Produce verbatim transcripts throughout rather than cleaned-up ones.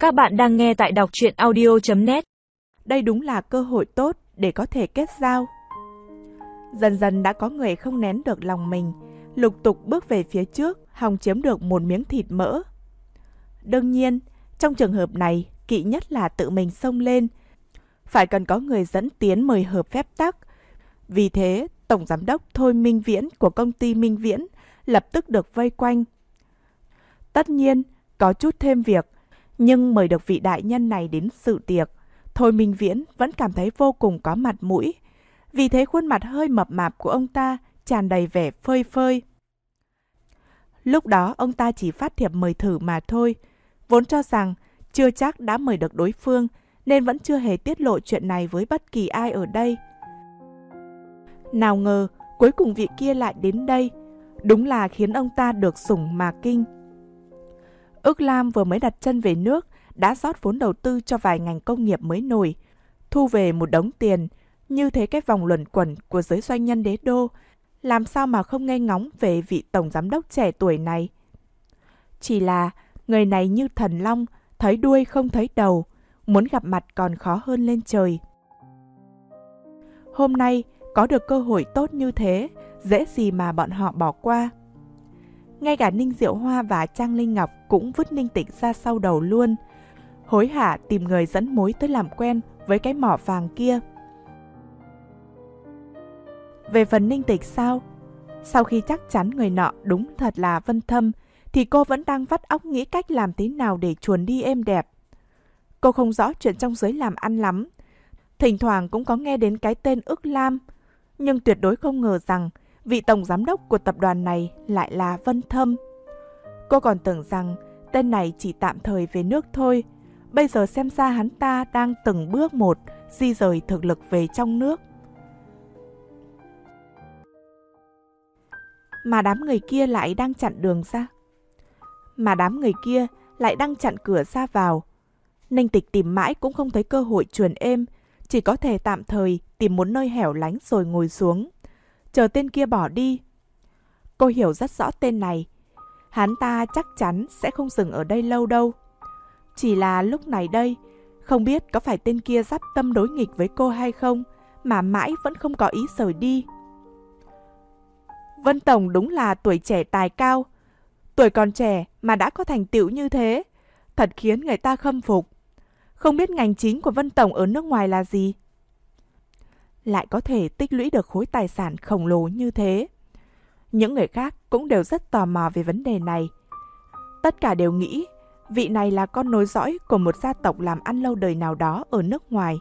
Các bạn đang nghe tại đọc truyện audio chấm net. Đây đúng là cơ hội tốt để có thể kết giao. Dần dần đã có người không nén được lòng mình, lục tục bước về phía trước, hòng chiếm được một miếng thịt mỡ. Đương nhiên, trong trường hợp này, kỵ nhất là tự mình xông lên. Phải cần có người dẫn tiến mời hợp phép tắc. Vì thế, Tổng Giám đốc Thôi Minh Viễn của công ty Minh Viễn lập tức được vây quanh. Tất nhiên, có chút thêm việc, nhưng mời được vị đại nhân này đến dự tiệc, Thôi Minh Viễn vẫn cảm thấy vô cùng có mặt mũi. Vì thế khuôn mặt hơi mập mạp của ông ta tràn đầy vẻ phơi phơi. Lúc đó ông ta chỉ phát thiệp mời thử mà thôi, vốn cho rằng chưa chắc đã mời được đối phương nên vẫn chưa hề tiết lộ chuyện này với bất kỳ ai ở đây. Nào ngờ cuối cùng vị kia lại đến đây, đúng là khiến ông ta được sủng mà kinh. Ước Lam vừa mới đặt chân về nước đã rót vốn đầu tư cho vài ngành công nghiệp mới nổi, thu về một đống tiền. Như thế cái vòng luẩn quẩn của giới doanh nhân đế đô, làm sao mà không nghe ngóng về vị tổng giám đốc trẻ tuổi này. Chỉ là người này như thần long, thấy đuôi không thấy đầu, muốn gặp mặt còn khó hơn lên trời. Hôm nay có được cơ hội tốt như thế, dễ gì mà bọn họ bỏ qua. Ngay cả Ninh Diệu Hoa và Trang Linh Ngọc cũng vứt Ninh Tịch ra sau đầu luôn, hối hả tìm người dẫn mối tới làm quen với cái mỏ vàng kia. Về phần Ninh Tịch sao? Sau khi chắc chắn người nọ đúng thật là Vân Thâm, thì cô vẫn đang vắt óc nghĩ cách làm thế nào để chuồn đi êm đẹp. Cô không rõ chuyện trong giới làm ăn lắm, thỉnh thoảng cũng có nghe đến cái tên Ước Lam, nhưng tuyệt đối không ngờ rằng vị tổng giám đốc của tập đoàn này lại là Vân Thâm. Cô còn tưởng rằng tên này chỉ tạm thời về nước thôi, bây giờ xem ra hắn ta đang từng bước một di rời thực lực về trong nước. Mà đám người kia lại đang chặn đường ra. Mà đám người kia lại đang chặn cửa ra vào. Ninh Tịch tìm mãi cũng không thấy cơ hội truyền êm, chỉ có thể tạm thời tìm một nơi hẻo lánh rồi ngồi xuống, chờ tên kia bỏ đi. Cô hiểu rất rõ tên này, hắn ta chắc chắn sẽ không dừng ở đây lâu đâu. Chỉ là lúc này đây, không biết có phải tên kia dắp tâm đối nghịch với cô hay không, mà mãi vẫn không có ý rời đi. Vân Tổng đúng là tuổi trẻ tài cao, tuổi còn trẻ mà đã có thành tựu như thế, thật khiến người ta khâm phục. Không biết ngành chính của Vân Tổng ở nước ngoài là gì? Lại có thể tích lũy được khối tài sản khổng lồ như thế. Những người khác cũng đều rất tò mò về vấn đề này. Tất cả đều nghĩ vị này là con nối dõi của một gia tộc làm ăn lâu đời nào đó ở nước ngoài.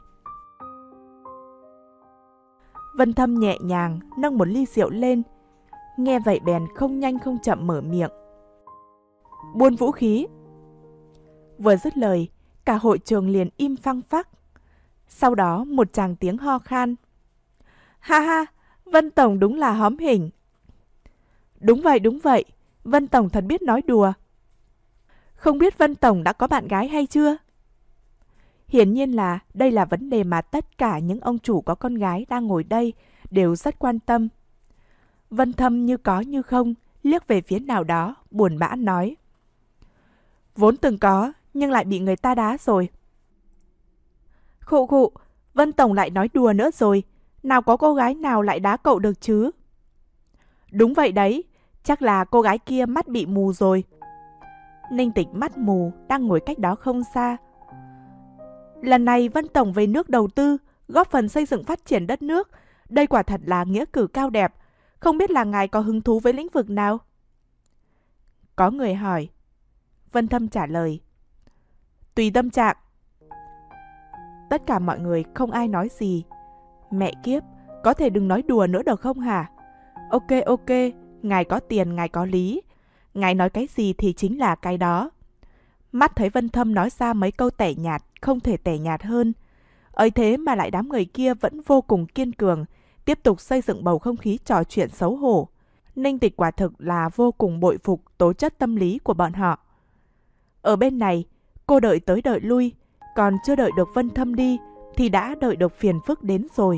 Vân Thâm nhẹ nhàng nâng một ly rượu lên, nghe vậy bèn không nhanh không chậm mở miệng. Buôn vũ khí. Vừa dứt lời, cả hội trường liền im phăng phắc. Sau đó một tràng tiếng ho khan. Ha ha, Vân Tổng đúng là hóm hình. Đúng vậy, đúng vậy, Vân Tổng thật biết nói đùa. Không biết Vân Tổng đã có bạn gái hay chưa? Hiển nhiên là đây là vấn đề mà tất cả những ông chủ có con gái đang ngồi đây đều rất quan tâm. Vân Thâm như có như không, liếc về phía nào đó, buồn bã nói. Vốn từng có, nhưng lại bị người ta đá rồi. Khụ khụ, Vân Tổng lại nói đùa nữa rồi, nào có cô gái nào lại đá cậu được chứ? Đúng vậy đấy, chắc là cô gái kia mắt bị mù rồi. Ninh Tịch mắt mù đang ngồi cách đó không xa. Lần này Vân Tổng về nước đầu tư, góp phần xây dựng phát triển đất nước, đây quả thật là nghĩa cử cao đẹp. Không biết là ngài có hứng thú với lĩnh vực nào? Có người hỏi. Vân Thâm trả lời. Tùy tâm trạng. Tất cả mọi người không ai nói gì. Mẹ kiếp, có thể đừng nói đùa nữa được không hả? Ok ok, ngài có tiền, ngài có lý. Ngài nói cái gì thì chính là cái đó. Mắt thấy Vân Thâm nói ra mấy câu tẻ nhạt, không thể tẻ nhạt hơn. Ấy thế mà lại đám người kia vẫn vô cùng kiên cường, tiếp tục xây dựng bầu không khí trò chuyện xấu hổ. Ninh Tịch quả thực là vô cùng bội phục tố chất tâm lý của bọn họ. Ở bên này, cô đợi tới đợi lui, còn chưa đợi được Vân Thâm đi thì đã đợi được phiền phức đến rồi.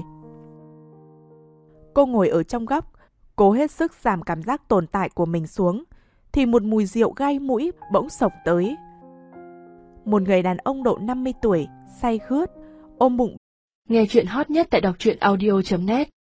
Cô ngồi ở trong góc, cố hết sức giảm cảm giác tồn tại của mình xuống, thì một mùi rượu gai mũi bỗng xộc tới. một người đàn ông độ năm mươi tuổi, say khướt, ôm bụng. Nghe chuyện hot nhất tại đọc truyện audio chấm net